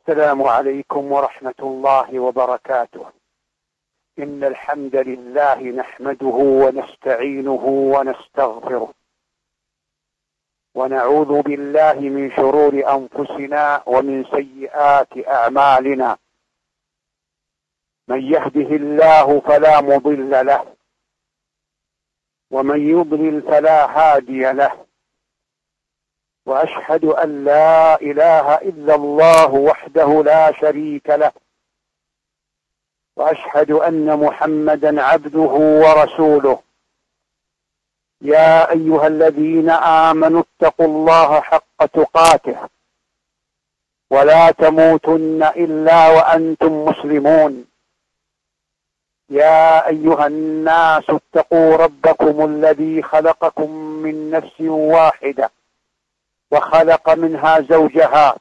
السلام عليكم ورحمة الله وبركاته. إن الحمد لله نحمده ونستعينه ونستغفره، ونعوذ بالله من شرور أنفسنا ومن سيئات أعمالنا. من يهده الله فلا مضل له، ومن يضلل فلا هادي له. وأشهد أن لا إله إلا الله وحده لا شريك له، وأشهد أن محمدا عبده ورسوله. يا أيها الذين آمنوا اتقوا الله حق تقاته، ولا تموتن إلا وأنتم مسلمون. يا أيها الناس اتقوا ربكم الذي خلقكم من نفس واحدة، وخلق منها زوجها،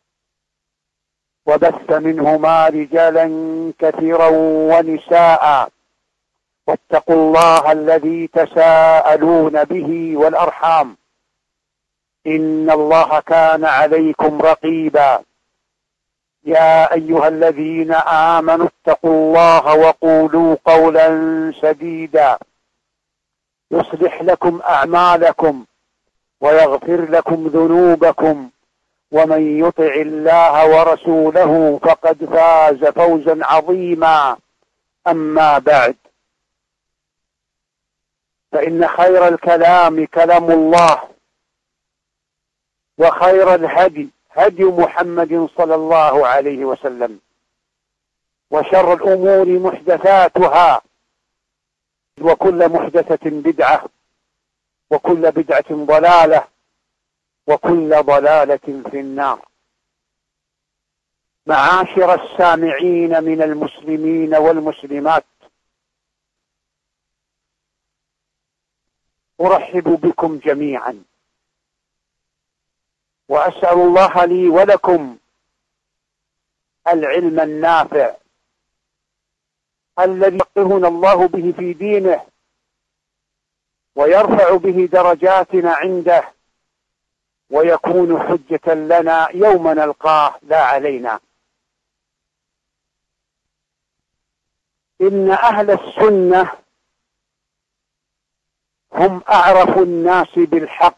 وبث منهما رجالا كثيرا ونساء. واتقوا الله الذي تساءلون به والأرحام، إن الله كان عليكم رقيبا. يا أيها الذين آمنوا اتقوا الله وقولوا قولا سديدا يصلح لكم أعمالكم ويغفر لكم ذنوبكم، ومن يطع الله ورسوله فقد فاز فوزا عظيما. أما بعد، فإن خير الكلام كلام الله، وخير الهدي هدي محمد صلى الله عليه وسلم، وشر الأمور محدثاتها، وكل محدثة بدعة، وكل بدعة ضلالة، وكل ضلالة في النار. معاشر السامعين من المسلمين والمسلمات، أرحب بكم جميعا، وأسأل الله لي ولكم العلم النافع الذي يفقهنا الله به في دينه، ويرفع به درجاتنا عنده، ويكون حجة لنا يوم نلقاه لا علينا. إن أهل السنة هم أعرف الناس بالحق،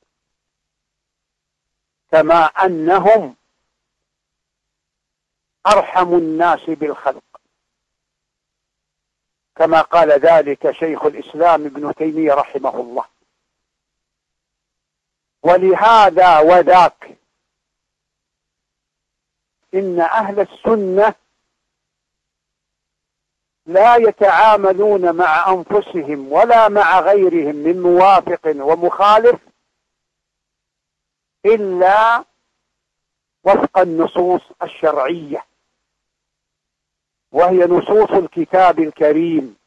كما أنهم أرحم الناس بالخلق، كما قال ذلك شيخ الإسلام ابن تيمية رحمه الله. ولهذا وذاك إن أهل السنة لا يتعاملون مع أنفسهم ولا مع غيرهم من موافق ومخالف إلا وفق النصوص الشرعية، وهي نصوص الكتاب الكريم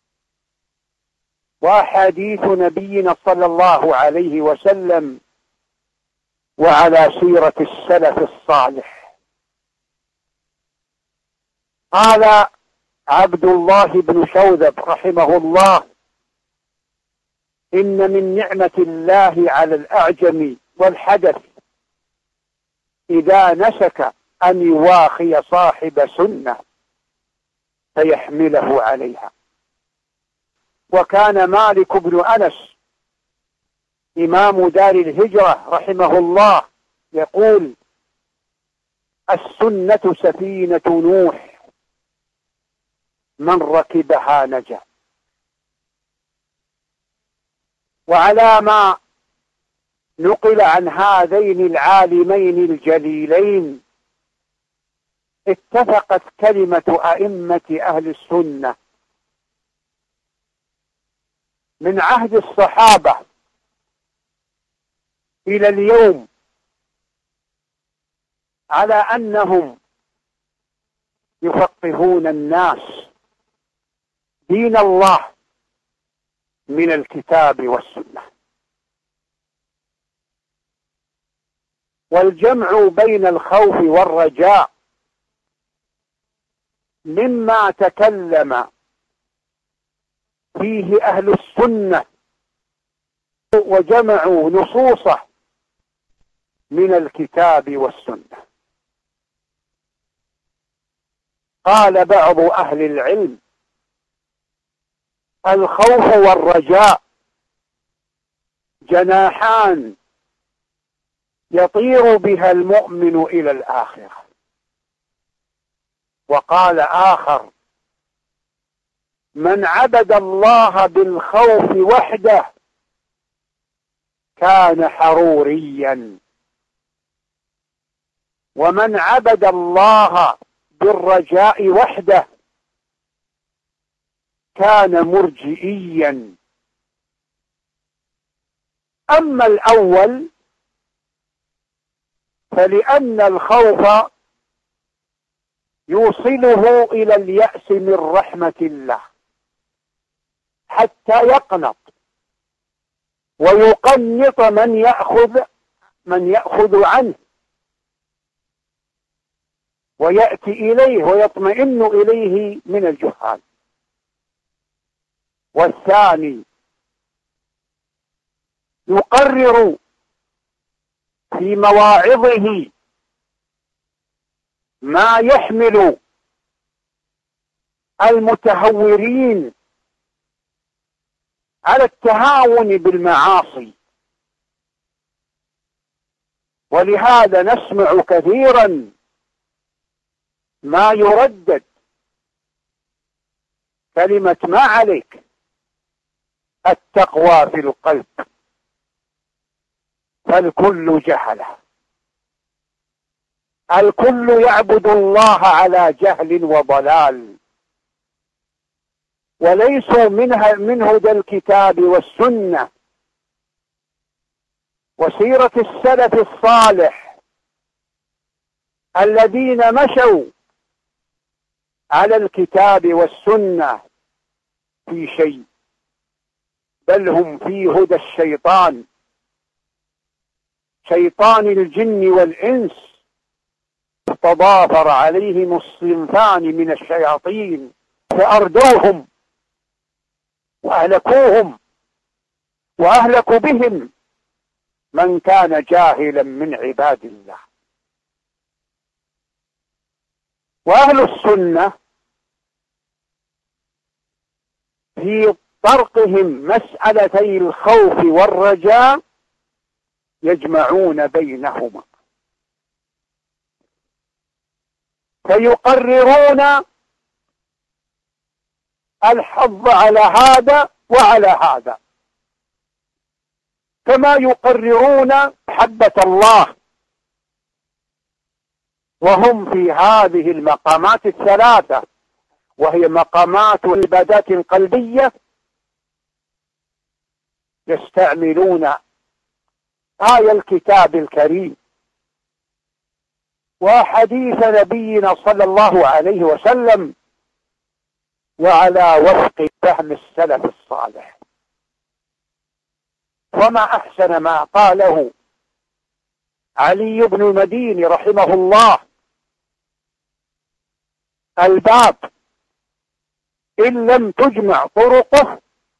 وأحاديث نبينا صلى الله عليه وسلم، وعلى سيرة السلف الصالح. قال عبد الله بن شوذب رحمه الله: إن من نعمة الله على الأعجم والحدث إذا نسك أن يواخي صاحب سنة فيحمله عليها. وكان مالك بن أنس إمام دار الهجرة رحمه الله يقول: السنة سفينة نوح، من ركبها نجا. وعلى ما نقل عن هذين العالمين الجليلين اتفقت كلمة أئمة أهل السنة من عهد الصحابة إلى اليوم على أنهم يفقهون الناس دين الله من الكتاب والسنة. والجمع بين الخوف والرجاء مما تكلم فيه أهل السنة وجمعوا نصوصه من الكتاب والسنة. قال بعض أهل العلم: الخوف والرجاء جناحان يطير بها المؤمن إلى الآخرة. وقال آخر: من عبد الله بالخوف وحده كان حروريا، ومن عبد الله بالرجاء وحده كان مرجئيا. أما الأول فلأن الخوف يوصله إلى اليأس من رحمة الله حتى يقنط ويقنط من يأخذ عنه ويأتي إليه ويطمئن إليه من الجهال. والثاني يقرر في مواعظه ما يحمل المتهورين على التهاون بالمعاصي. ولهذا نسمع كثيرا ما يردد كلمة ما عليك، التقوى في القلب، فالكل جهله، الكل يعبد الله على جهل وضلال، وليسوا من هدى الكتاب والسنة وسيرة السلف الصالح الذين مشوا على الكتاب والسنة في شيء، بل هم في هدى الشيطان، شيطان الجن والإنس. تضافر عليهم الصنفان من الشياطين فأردوهم وأهلكوهم، وأهلكوا بهم من كان جاهلا من عباد الله. وأهل السنة في طرقهم مسألتي الخوف والرجاء يجمعون بينهما، فيقررون الحظ على هذا وعلى هذا، كما يقررون محبة الله، وهم في هذه المقامات الثلاثة، وهي مقامات العبادات القلبية، يستعملون آية الكتاب الكريم وحديث نبينا صلى الله عليه وسلم، وعلى وفق فهم السلف الصالح. وما أحسن ما قاله علي بن المديني رحمه الله: الباب إن لم تجمع طرقه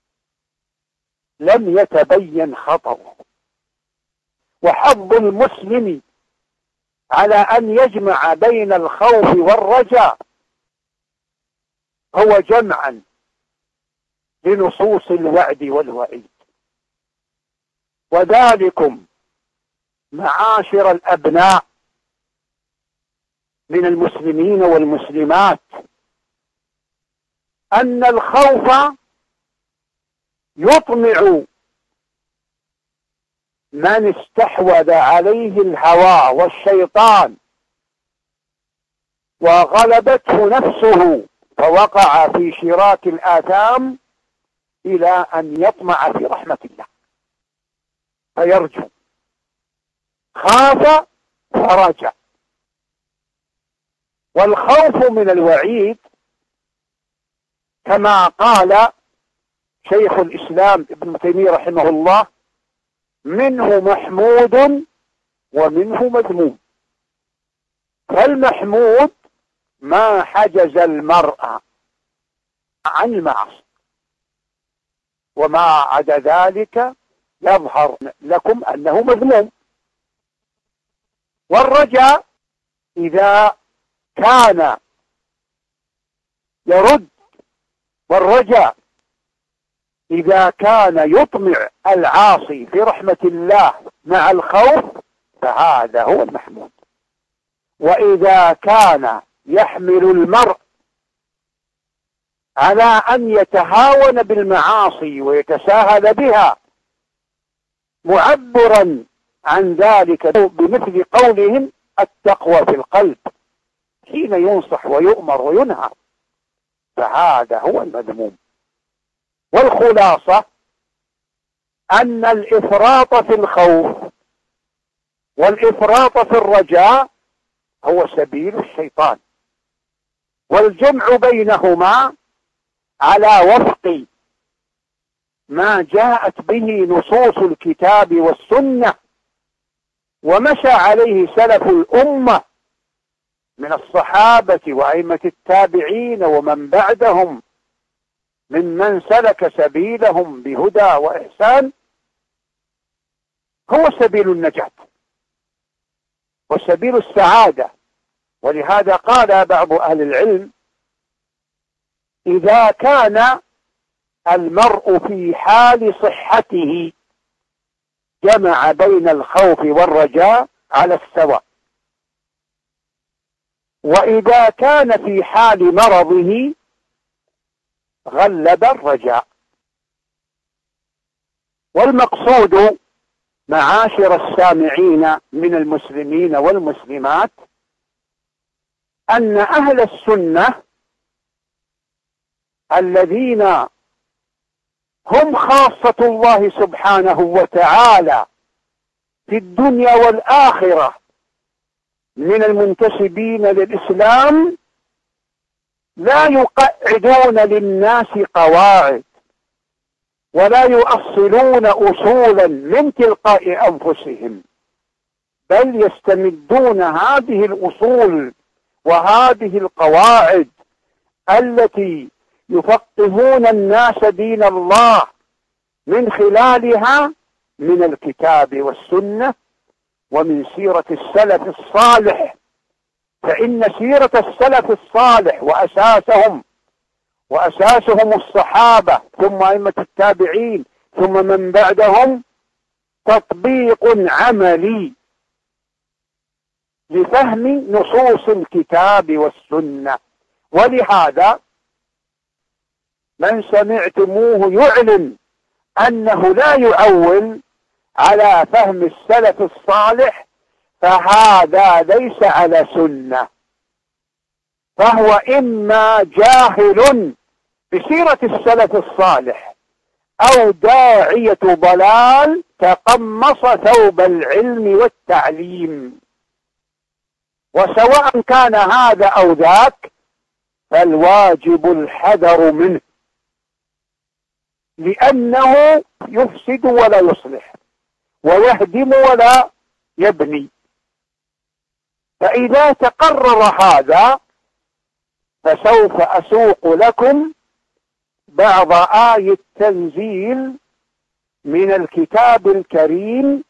لم يتبين خطره. وحظ المسلم على أن يجمع بين الخوف والرجاء هو جمعا لنصوص الوعد والوعيد. وذلكم معاشر الأبناء من المسلمين والمسلمات أن الخوف يطمع من استحوذ عليه الهوى والشيطان وغلبته نفسه فوقع في شراك الآثام إلى أن يطمع في رحمة الله فيرجو. خاف فرجع. والخوف من الوعيد كما قال شيخ الإسلام ابن تيمية رحمه الله: منه محمود ومنه مذموم. فالمحمود ما حجز المرء عن المعاصي، وما عدا ذلك يظهر لكم أنه مذموم. والرجاء إذا كان يرد، والرجاء إذا كان يطمع العاصي في رحمة الله مع الخوف فهذا هو المحمود. وإذا كان يحمل المرء على أن يتهاون بالمعاصي ويتساهل بها، معبرا عن ذلك بمثل قولهم التقوى في القلب حين ينصح ويؤمر وينهى، فهذا هو المذموم. والخلاصة أن الإفراط في الخوف والإفراط في الرجاء هو سبيل الشيطان، والجمع بينهما على وفق ما جاءت به نصوص الكتاب والسنة ومشى عليه سلف الأمة من الصحابة وأئمة التابعين ومن بعدهم ممن سلك سبيلهم بهدى وإحسان، هو سبيل النجاة وسبيل السعادة. ولهذا قال بعض أهل العلم: إذا كان المرء في حال صحته جمع بين الخوف والرجاء على السواء، وإذا كان في حال مرضه غلب الرجاء. والمقصود معاشر السامعين من المسلمين والمسلمات أن أهل السنة الذين هم خاصة الله سبحانه وتعالى في الدنيا والآخرة من المنتسبين للإسلام لا يقعدون للناس قواعد ولا يؤصلون أصولا من تلقاء أنفسهم، بل يستمدون هذه الأصول وهذه القواعد التي يفقهون الناس دين الله من خلالها من الكتاب والسنة ومن سيرة السلف الصالح. فإن سيرة السلف الصالح وأساسهم الصحابة ثم أئمة التابعين ثم من بعدهم تطبيق عملي لفهم نصوص الكتاب والسنة. ولهذا من سمعتموه يعلن أنه لا يعول على فهم السلف الصالح فهذا ليس على سنة، فهو إما جاهل بسيرة السلف الصالح أو داعية ضلال تقمص ثوب العلم والتعليم. وسواء كان هذا أو ذاك فالواجب الحذر منه، لأنه يفسد ولا يصلح ويهدم ولا يبني. فإذا تقرر هذا فسوف أسوق لكم بعض آية تنزيل من الكتاب الكريم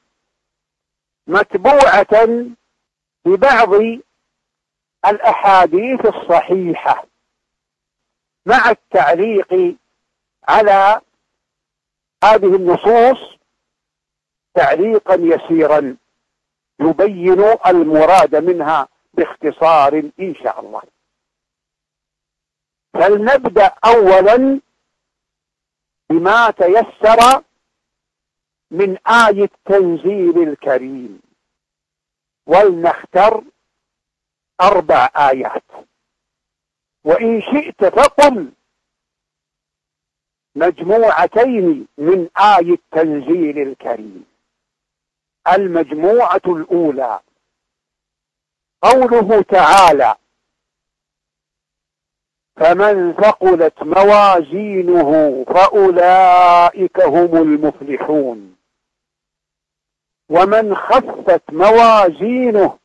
متبوعة ببعض الأحاديث الصحيحة مع التعليق على هذه النصوص تعليقا يسيرا يبين المراد منها باختصار إن شاء الله. فلنبدأ أولا بما تيسر من آية تنزيل الكريم، ولنختر 4 آيات، وإن شئت فقل مجموعتين من آية تنزيل الكريم. المجموعة الأولى قوله تعالى: فمن ثقلت موازينه فأولئك هم المفلحون، ومن خفت موازينه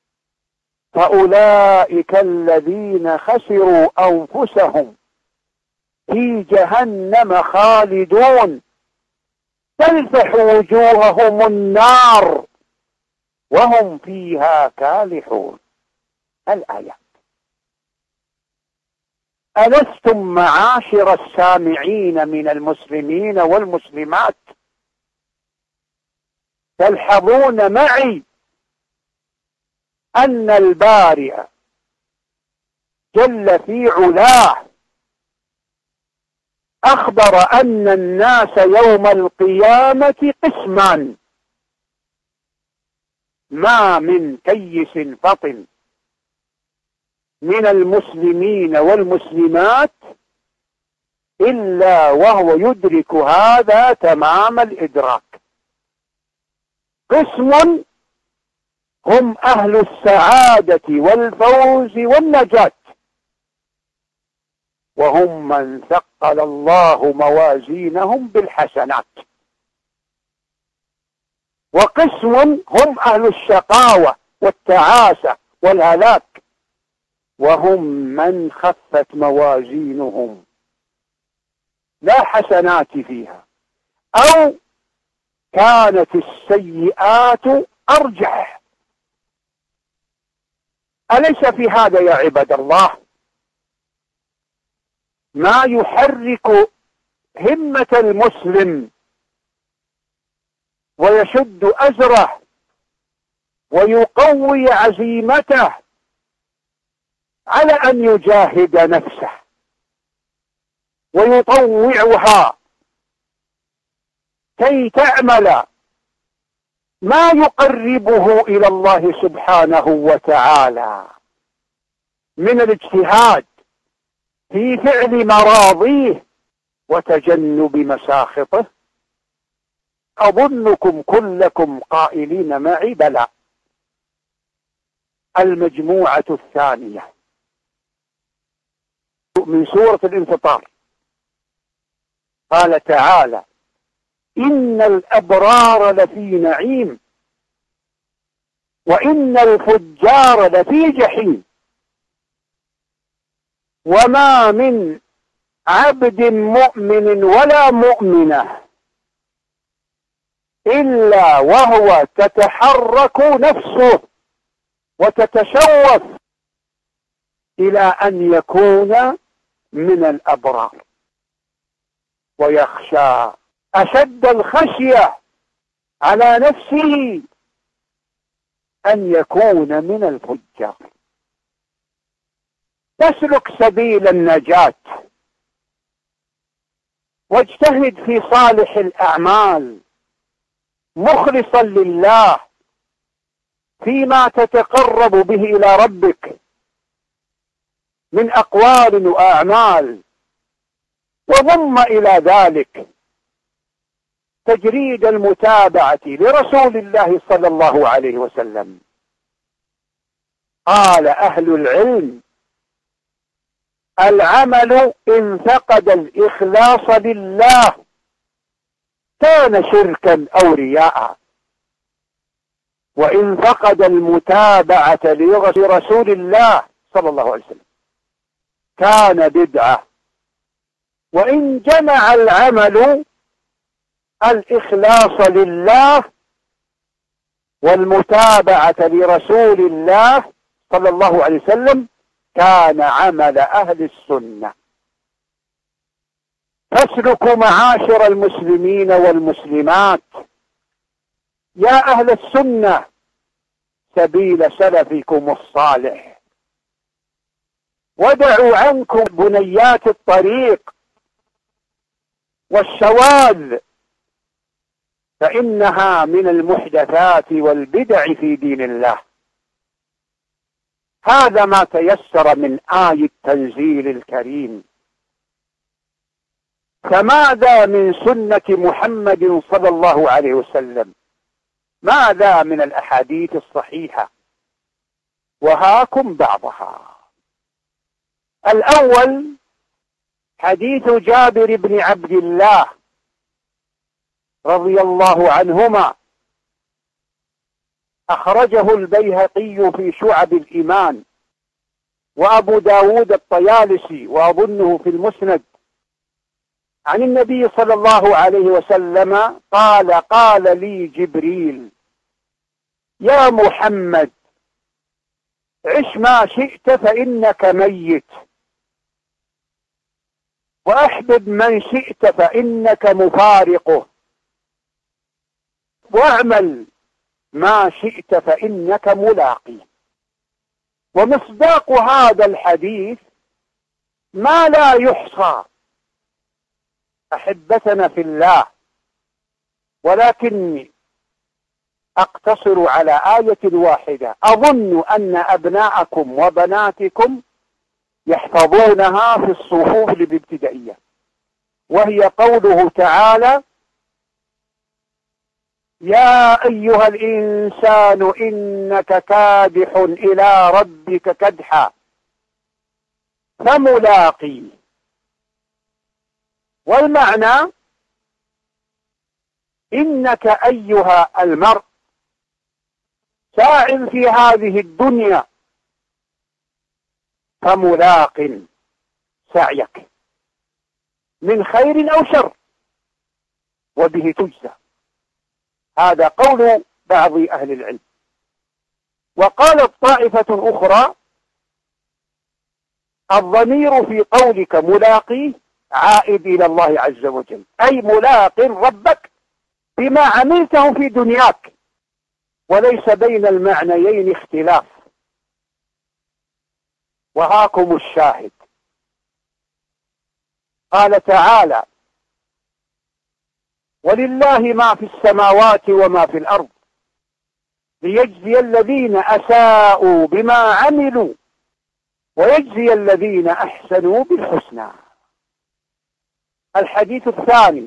فأولئك الذين خسروا أنفسهم في جهنم خالدون تلفح وجوههم النار وهم فيها كالحون. الآية. ألستم معاشر السامعين من المسلمين والمسلمات تلحظون معي أن البارئ جل في علاه أخبر أن الناس يوم القيامة قسمان: ما من كيس فطن من المسلمين والمسلمات إلا وهو يدرك هذا تمام الإدراك. قسم هم أهل السعادة والفوز والنجاة، وهم من ثقل الله موازينهم بالحسنات. وقسم هم أهل الشقاوة والتعاسة والهلاك، وهم من خفت موازينهم لا حسنات فيها، أو كانت السيئات أرجح. أليس في هذا يا عباد الله ما يحرك همة المسلم ويشد أزره ويقوي عزيمته على أن يجاهد نفسه ويطوعها كي تعمل ما يقربه إلى الله سبحانه وتعالى من الاجتهاد في فعل مراضيه وتجنب مساخطه؟ أظنكم كلكم قائلين معي بلى. المجموعة الثانية من سورة الانفطار قال تعالى: إن الأبرار لفي نعيم وإن الفجار لفي جحيم وما من عبد مؤمن ولا مؤمنة إلا وهو تتحرك نفسه وتتشوف إلى أن يكون من الأبرار، ويخشى أشد الخشية على نفسه أن يكون من الفجار. تسلك سبيل النجاة واجتهد في صالح الأعمال مخلصا لله فيما تتقرب به إلى ربك من أقوال وأعمال، وضم إلى ذلك تجريد المتابعة لرسول الله صلى الله عليه وسلم. قال أهل العلم: العمل إن فقد الإخلاص لله كان شركا أو رياء، وإن فقد المتابعة لرسول الله صلى الله عليه وسلم كان بدعة. وإن جمع العمل الإخلاص لله والمتابعة لرسول الله صلى الله عليه وسلم كان عمل أهل السنة. فاسلكوا معاشر المسلمين والمسلمات يا أهل السنة سبيل سلفكم الصالح، ودعوا عنكم بنيات الطريق والشواذ، فإنها من المحدثات والبدع في دين الله. هذا ما تيسر من آية التنزيل الكريم. فماذا من سنة محمد صلى الله عليه وسلم؟ ماذا من الأحاديث الصحيحة؟ وهاكم بعضها. الأول حديث جابر بن عبد الله رضي الله عنهما، أخرجه البيهقي في شعب الإيمان وأبو داود الطيالسي وأظنه في المسند، عن النبي صلى الله عليه وسلم قال: قال لي جبريل: يا محمد عش ما شئت فإنك ميت، وأحبب من شئت فإنك مفارقه، واعمل ما شئت فإنك ملاقي. ومصداق هذا الحديث ما لا يحصى أحبتنا في الله، ولكني أقتصر على آية واحدة أظن أن أبناءكم وبناتكم يحفظونها في الصفوف الابتدائية، وهي قوله تعالى: يا أيها الإنسان إنك كادح إلى ربك كدحا فملاقيه. والمعنى إنك أيها المرء ساع في هذه الدنيا فملاق سعيك من خير أو شر وبه تجزى. هذا قول بعض أهل العلم. وقالت طائفة أخرى: الضمير في قولك ملاقي عائد إلى الله عز وجل، أي ملاق ربك بما عملته في دنياك، وليس بين المعنيين اختلاف. وهاكم الشاهد، قال تعالى: ولله ما في السماوات وما في الأرض ليجزي الذين أساءوا بما عملوا ويجزي الذين أحسنوا بالحسنى. الحديث الثاني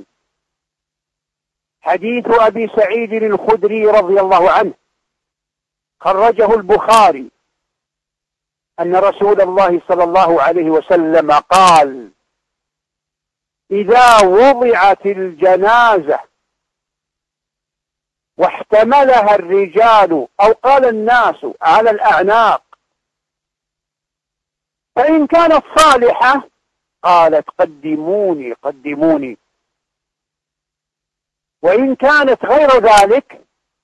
حديث أبي سعيد الخدري رضي الله عنه، خرجه البخاري، أن رسول الله صلى الله عليه وسلم قال: إذا وضعت الجنازة واحتملها الرجال أو قال الناس على الأعناق، فإن كانت صالحة قالت قدموني قدموني، وإن كانت غير ذلك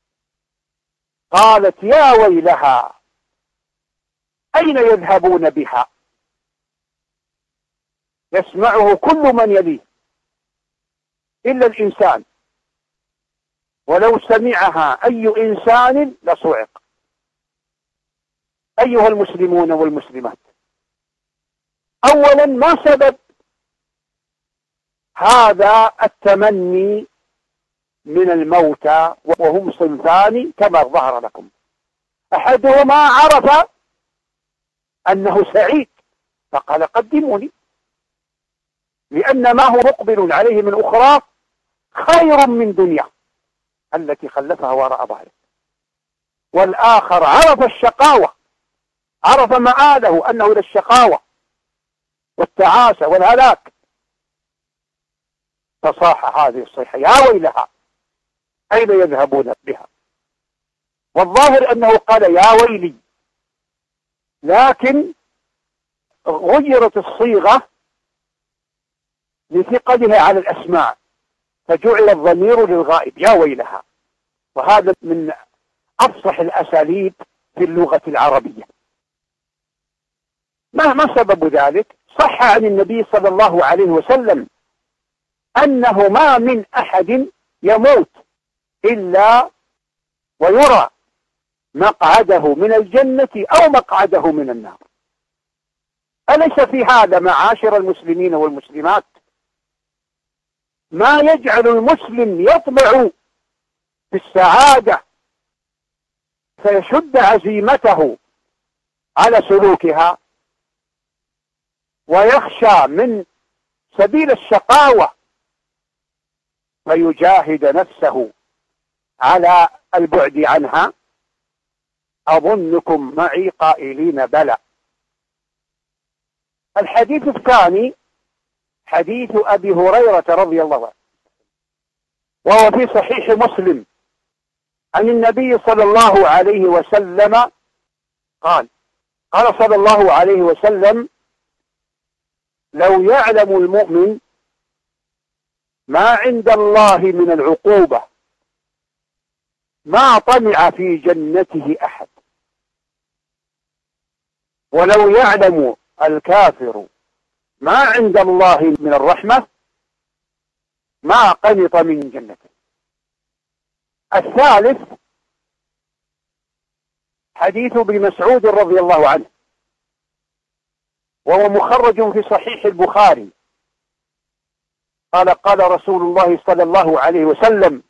قالت يا ويلها أين يذهبون بها؟ يسمعه كل من يليه إلا الإنسان، ولو سمعها أي إنسان لصعق. أيها المسلمون والمسلمات، أولا ما سبب هذا التمني من الموتى؟ وهم صنفان كما ظهر لكم. أحدهما عرف أنه سعيد فقال قدموني، لأن ما هو مقبل عليه من أخرى خير من دنيا التي خلفها وراء ظهره. والآخر عرف الشقاوة، عرف مآله أنه إلى الشقاوة والتعاسة والهلاك، فصاح هذه الصيحة يا ويلها أين يذهبون بها؟ والظاهر أنه قال يا ويلي، لكن غيرت الصيغة لثقلها على الأسماء، فجعل الضمير للغائب يا ويلها، وهذا من أفصح الأساليب في اللغة العربية. ما سبب ذلك؟ صح عن النبي صلى الله عليه وسلم أنه ما من أحد يموت إلا ويرى مقعده من الجنة أو مقعده من النار. أليس في هذا معاشر المسلمين والمسلمات ما يجعل المسلم يطمع في السعادة فيشد عزيمته على سلوكها، ويخشى من سبيل الشقاوة فيجاهد نفسه على البعد عنها؟ أظنكم معي قائلين بلى. الحديث الثاني حديث أبي هريرة رضي الله عنه، وهو في صحيح مسلم، عن النبي صلى الله عليه وسلم قال صلى الله عليه وسلم: لو يعلم المؤمن ما عند الله من العقوبة ما طمع في جنته أحد، ولو يعلم الكافر ما عند الله من الرحمة ما قنط من جنته. الثالث حديث ابن مسعود رضي الله عنه، وهو مخرج في صحيح البخاري، قال رسول الله صلى الله عليه وسلم: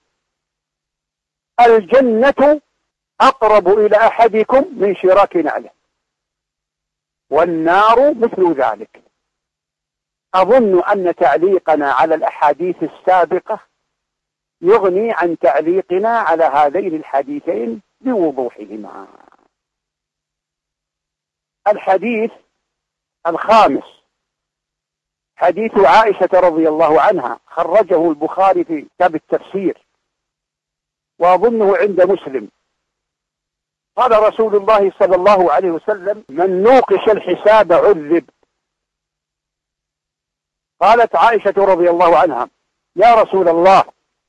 الجنة أقرب إلى أحدكم من شراك نعله، والنار مثل ذلك. أظن أن تعليقنا على الأحاديث السابقة يغني عن تعليقنا على هذين الحديثين بوضوحهما. الحديث الخامس حديث عائشة رضي الله عنها، خرجه البخاري في كتاب التفسير، وأظنه عند مسلم. قال رسول الله صلى الله عليه وسلم: من نوقش الحساب عذب. قالت عائشة رضي الله عنها: يا رسول الله،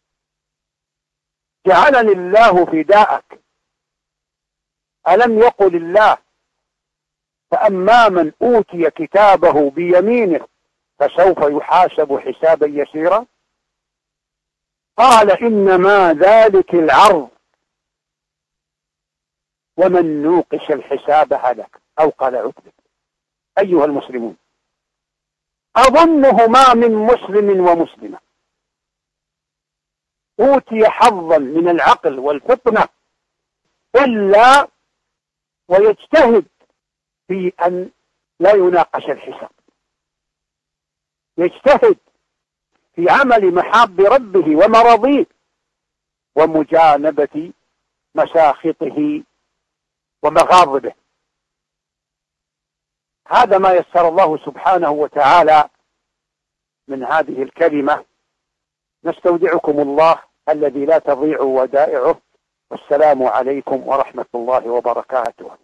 جعلني الله فداءك، ألم يقل الله: فأما من أوتي كتابه بيمينه فسوف يحاسب حسابا يسيرا؟ قال: إنما ذلك العرض، ومن نوقش الحساب هلك، أو قال عتبة. أيها المسلمون، أظنه ما من مسلم ومسلمة أوتي حظا من العقل والفطنة إلا ويجتهد في أن لا يناقش الحساب، يجتهد في عمل محاب ربه ومرضيه ومجانبة مساخطه ومغاضبه. هذا ما يسر الله سبحانه وتعالى من هذه الكلمة. نستودعكم الله الذي لا تضيع ودائعه، والسلام عليكم ورحمة الله وبركاته.